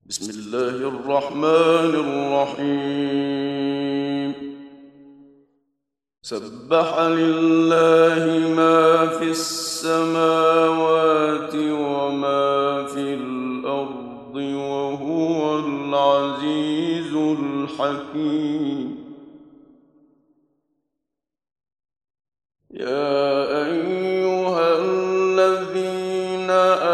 بسم الله الرحمن الرحيم. سبح لله ما في السماوات وما في الأرض وهو العزيز الحكيم. يا أيها الذين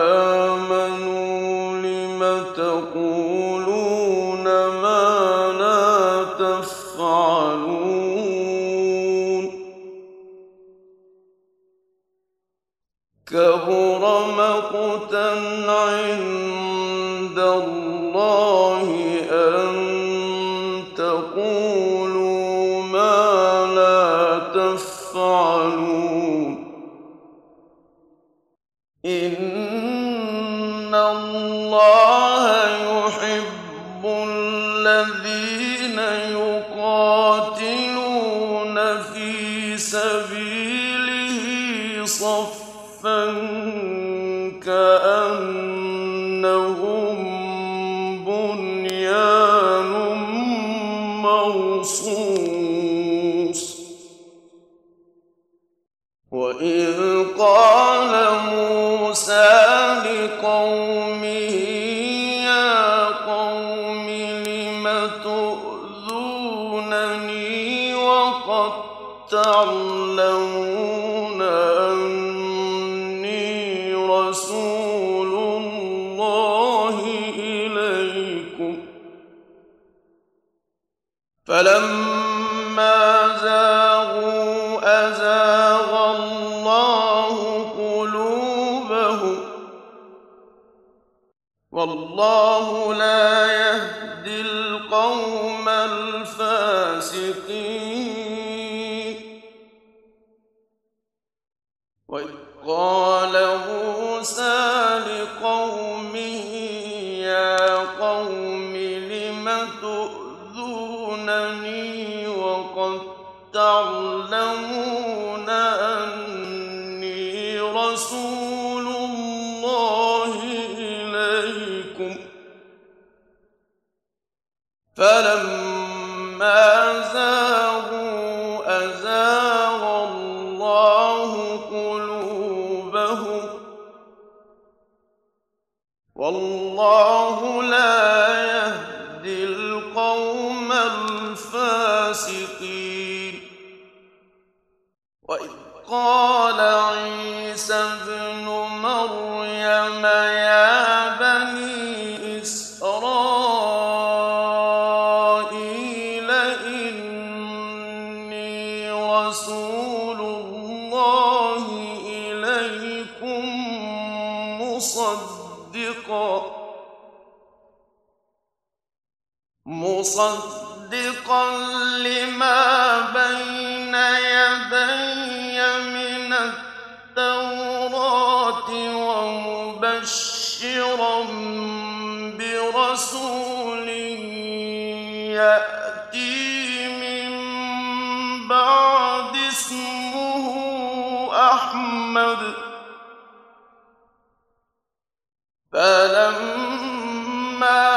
آمنوا لم تقولون ما لا تفعلون؟ كبر مقتا عند الله أن تقولوا ما لا تفعلون. إن الله يحب الذين يقاتلون في سبيله صفا كأنهم بنيان مرصوص. وإذ قال موسى لقومه يا قوم لم تؤذونني وقد تعلمون أني رسول الله إليكم. فلما زاغوا أزاغ الله قلوبهم والله لا يهدي القوم الفاسقين. وإذ قال موسى لقومه يا قوم لم تؤذونني وقد تعلمون أني رسول الله إليكم. فلما زاغوا أزاغ الله قلوبهم والله لا يهدي القوم الفاسقين. وإذ قال عيسى ابن مريم يا بني إسرائيل إني رسول الله إليكم مصدقا لما بين يدي من التوراة ومبشرا برسول يأتي من بعد اسمه أحمد. فلما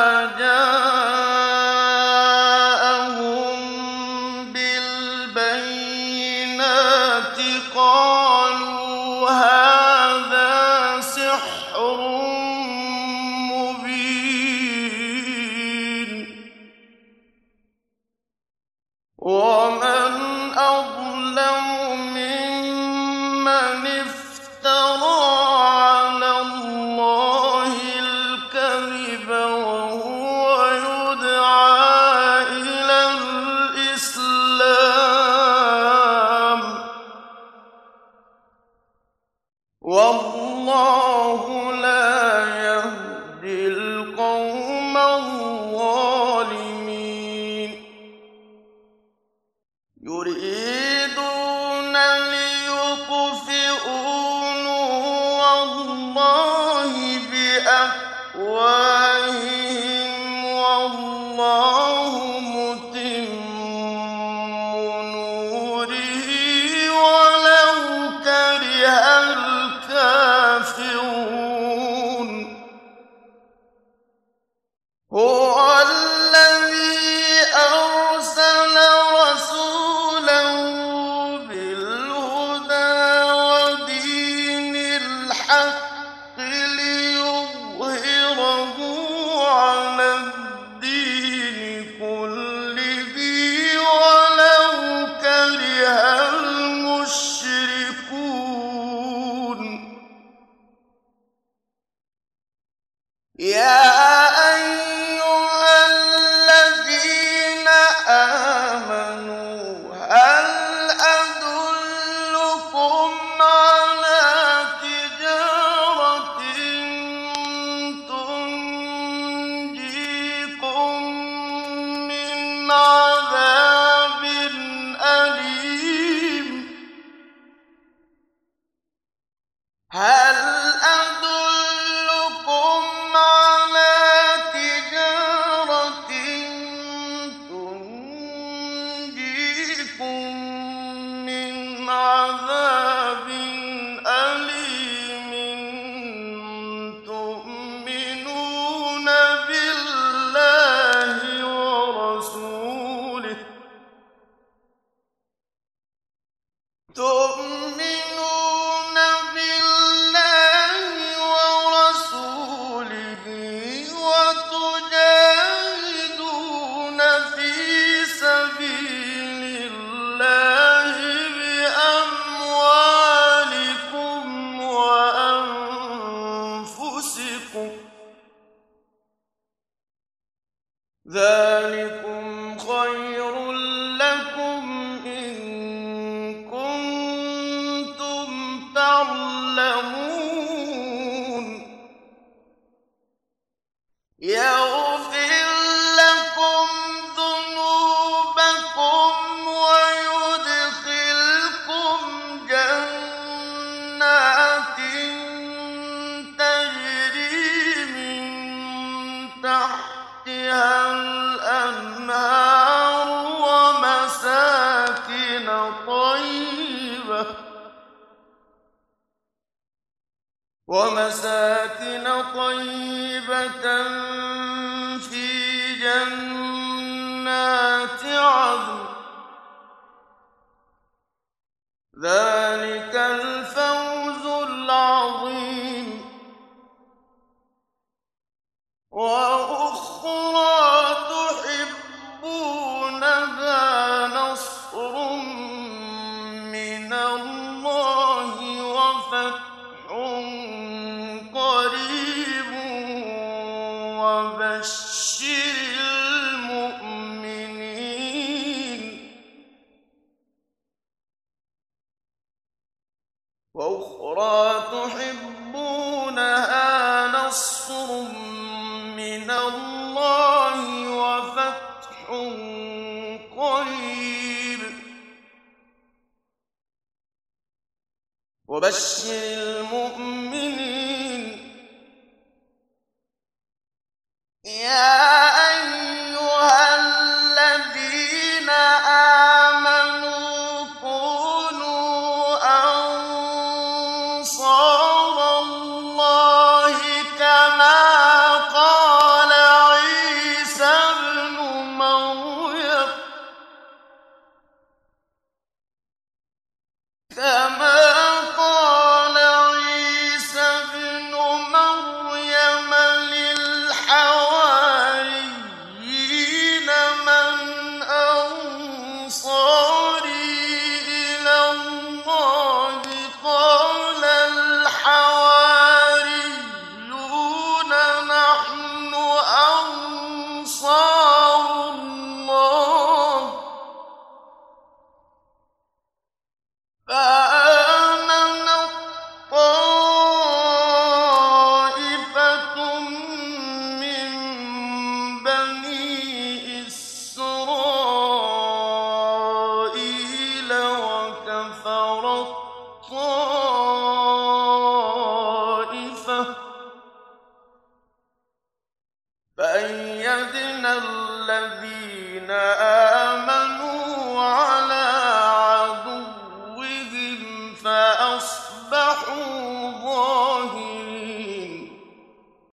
جاءهم بالبينات قالوا هذا سحر مبين. ومن أظلم ممن افترى على الله الكذب وهو يدعى إلى الإسلام والله لا يهدي القوم الظالمين. يريدون ليطفئوا نور الله بأفواههم والله متم نوره ولو كره الكافرون. هو الذي أرسل رسوله بالهدى ودين الحق ليظهره على الدين كله ولو كره المشركون. يا ذلكم خير لكم إن كنتم تعلمون. يغفر لكم ذنوبكم ويدخلكم جنات تجري من تحتها الأنهار ومساكن طيبة في جنات عدن. ذلك الفوز العظيم. وأخرى تحبونها نصر من الله وفتح قريب وبشر المؤمنين. وأخرى تحبونها نصر من الله وفتح قريب وبشر المؤمنين. يا أيها الذين آمنوا كونوا أنصار الله كما قال عيسى ابن مريم للحواريين من أنصاري إلى الله قال الحواريون نحن أنصار الله. فآمنت طائفة من بني إسرائيل وكفرت طائفة فأيدنا الذين آمنوا